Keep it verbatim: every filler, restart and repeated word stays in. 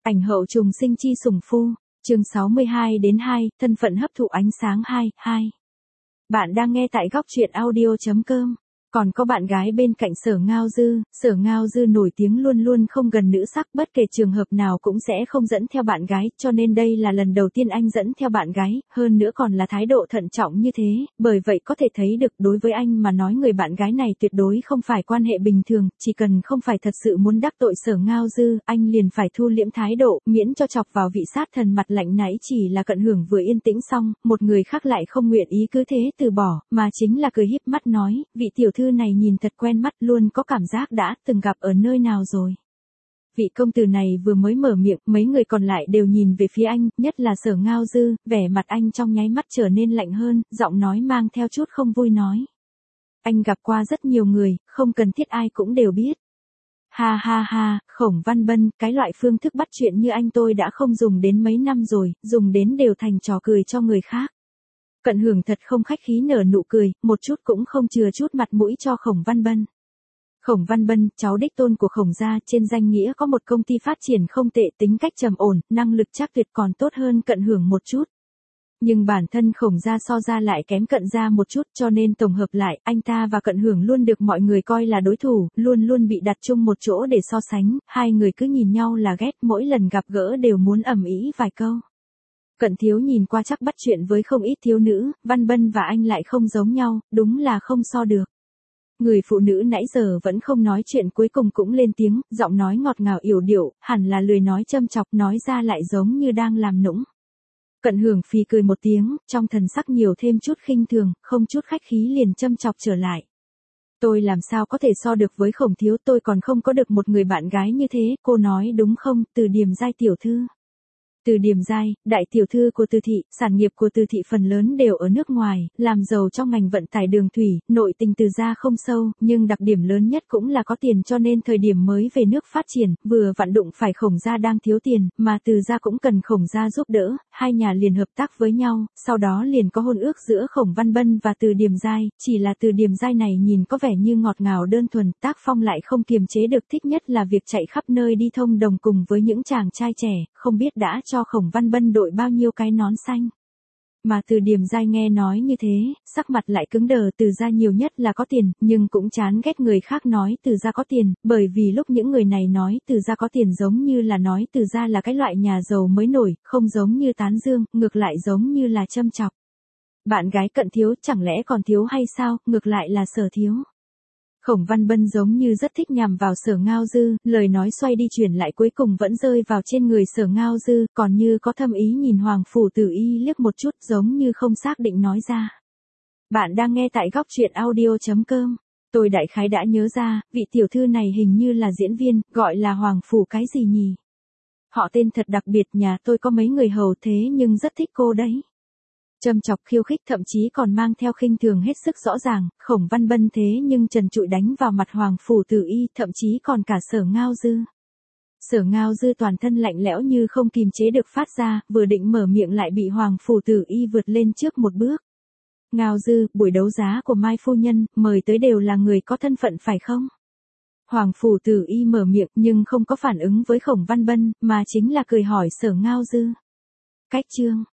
Ảnh hậu trùng sinh chi sủng phu, chương sáu mươi hai đến hai, thân phận hấp thụ ánh sáng hai, hai. Bạn đang nghe tại góc truyện audio chấm com. Còn có bạn gái bên cạnh Sở Ngao Dư, Sở Ngao Dư nổi tiếng luôn luôn không gần nữ sắc, bất kể trường hợp nào cũng sẽ không dẫn theo bạn gái, cho nên đây là lần đầu tiên anh dẫn theo bạn gái, hơn nữa còn là thái độ thận trọng như thế, bởi vậy có thể thấy được đối với anh mà nói người bạn gái này tuyệt đối không phải quan hệ bình thường, chỉ cần không phải thật sự muốn đắc tội Sở Ngao Dư, anh liền phải thu liễm thái độ, miễn cho chọc vào vị sát thần mặt lạnh nãy chỉ là Cận Hưởng vừa yên tĩnh xong, một người khác lại không nguyện ý cứ thế từ bỏ, mà chính là cười híp mắt nói, vị tiểu thư này nhìn thật quen mắt, luôn có cảm giác đã từng gặp ở nơi nào rồi. Vị công tử này vừa mới mở miệng, mấy người còn lại đều nhìn về phía anh, nhất là Sở Ngao Dư, vẻ mặt anh trong nháy mắt trở nên lạnh hơn, giọng nói mang theo chút không vui nói. Anh gặp qua rất nhiều người, không cần thiết ai cũng đều biết. Ha ha ha, Khổng Văn Bân, cái loại phương thức bắt chuyện như anh tôi đã không dùng đến mấy năm rồi, dùng đến đều thành trò cười cho người khác. Cận Hưởng thật không khách khí nở nụ cười, một chút cũng không chừa chút mặt mũi cho Khổng Văn Bân. Khổng Văn Bân, cháu đích tôn của Khổng gia, trên danh nghĩa có một công ty phát triển không tệ, tính cách trầm ổn, năng lực chắc tuyệt còn tốt hơn Cận Hưởng một chút. Nhưng bản thân Khổng gia so ra lại kém Cận gia một chút, cho nên tổng hợp lại, anh ta và Cận Hưởng luôn được mọi người coi là đối thủ, luôn luôn bị đặt chung một chỗ để so sánh, hai người cứ nhìn nhau là ghét, mỗi lần gặp gỡ đều muốn ầm ĩ vài câu. Cận thiếu nhìn qua chắc bắt chuyện với không ít thiếu nữ, Văn Bân và anh lại không giống nhau, đúng là không so được. Người phụ nữ nãy giờ vẫn không nói chuyện cuối cùng cũng lên tiếng, giọng nói ngọt ngào yểu điệu, hẳn là lười nói châm chọc, nói ra lại giống như đang làm nũng. Cận Hưởng phì cười một tiếng, trong thần sắc nhiều thêm chút khinh thường, không chút khách khí liền châm chọc trở lại. Tôi làm sao có thể so được với Khổng thiếu, tôi còn không có được một người bạn gái như thế, cô nói đúng không, Từ Điềm Giai tiểu thư. Từ Điềm Giai, đại tiểu thư của Từ thị, sản nghiệp của Từ thị phần lớn đều ở nước ngoài, làm giàu trong ngành vận tải đường thủy, nội tình Từ gia không sâu, nhưng đặc điểm lớn nhất cũng là có tiền, cho nên thời điểm mới về nước phát triển, vừa vặn đụng phải Khổng gia đang thiếu tiền, mà Từ gia cũng cần Khổng gia giúp đỡ, hai nhà liền hợp tác với nhau, sau đó liền có hôn ước giữa Khổng Văn Bân và Từ Điềm Giai, chỉ là Từ Điềm Giai này nhìn có vẻ như ngọt ngào đơn thuần, tác phong lại không kiềm chế được, thích nhất là việc chạy khắp nơi đi thông đồng cùng với những chàng trai trẻ, không biết đã cho Khổng Văn Bân đội bao nhiêu cái nón xanh. Mà Từ Điềm Giai nghe nói như thế, sắc mặt lại cứng đờ, Từ gia nhiều nhất là có tiền, nhưng cũng chán ghét người khác nói Từ gia có tiền, bởi vì lúc những người này nói Từ gia có tiền giống như là nói Từ gia là cái loại nhà giàu mới nổi, không giống như tán dương, ngược lại giống như là châm chọc. Bạn gái Cận thiếu chẳng lẽ còn thiếu hay sao, ngược lại là Sở thiếu. Khổng Văn Bân giống như rất thích nhằm vào Sở Ngao Dư, lời nói xoay đi chuyển lại cuối cùng vẫn rơi vào trên người Sở Ngao Dư, còn như có thâm ý nhìn Hoàng Phủ Tử Y liếc một chút giống như không xác định nói ra. Bạn đang nghe tại góc truyện audio chấm com. Tôi đại khái đã nhớ ra, vị tiểu thư này hình như là diễn viên, gọi là Hoàng Phủ cái gì nhỉ? Họ tên thật đặc biệt, nhà tôi có mấy người hầu thế nhưng rất thích cô đấy. Châm chọc khiêu khích thậm chí còn mang theo khinh thường hết sức rõ ràng, Khổng Văn Bân thế nhưng trần trụi đánh vào mặt Hoàng Phủ Tử Y, thậm chí còn cả Sở Ngao Dư. Sở Ngao Dư toàn thân lạnh lẽo như không kìm chế được phát ra, vừa định mở miệng lại bị Hoàng Phủ Tử Y vượt lên trước một bước. Ngao Dư, buổi đấu giá của Mai phu nhân, mời tới đều là người có thân phận phải không? Hoàng Phủ Tử Y mở miệng nhưng không có phản ứng với Khổng Văn Bân, mà chính là cười hỏi Sở Ngao Dư. Cách chương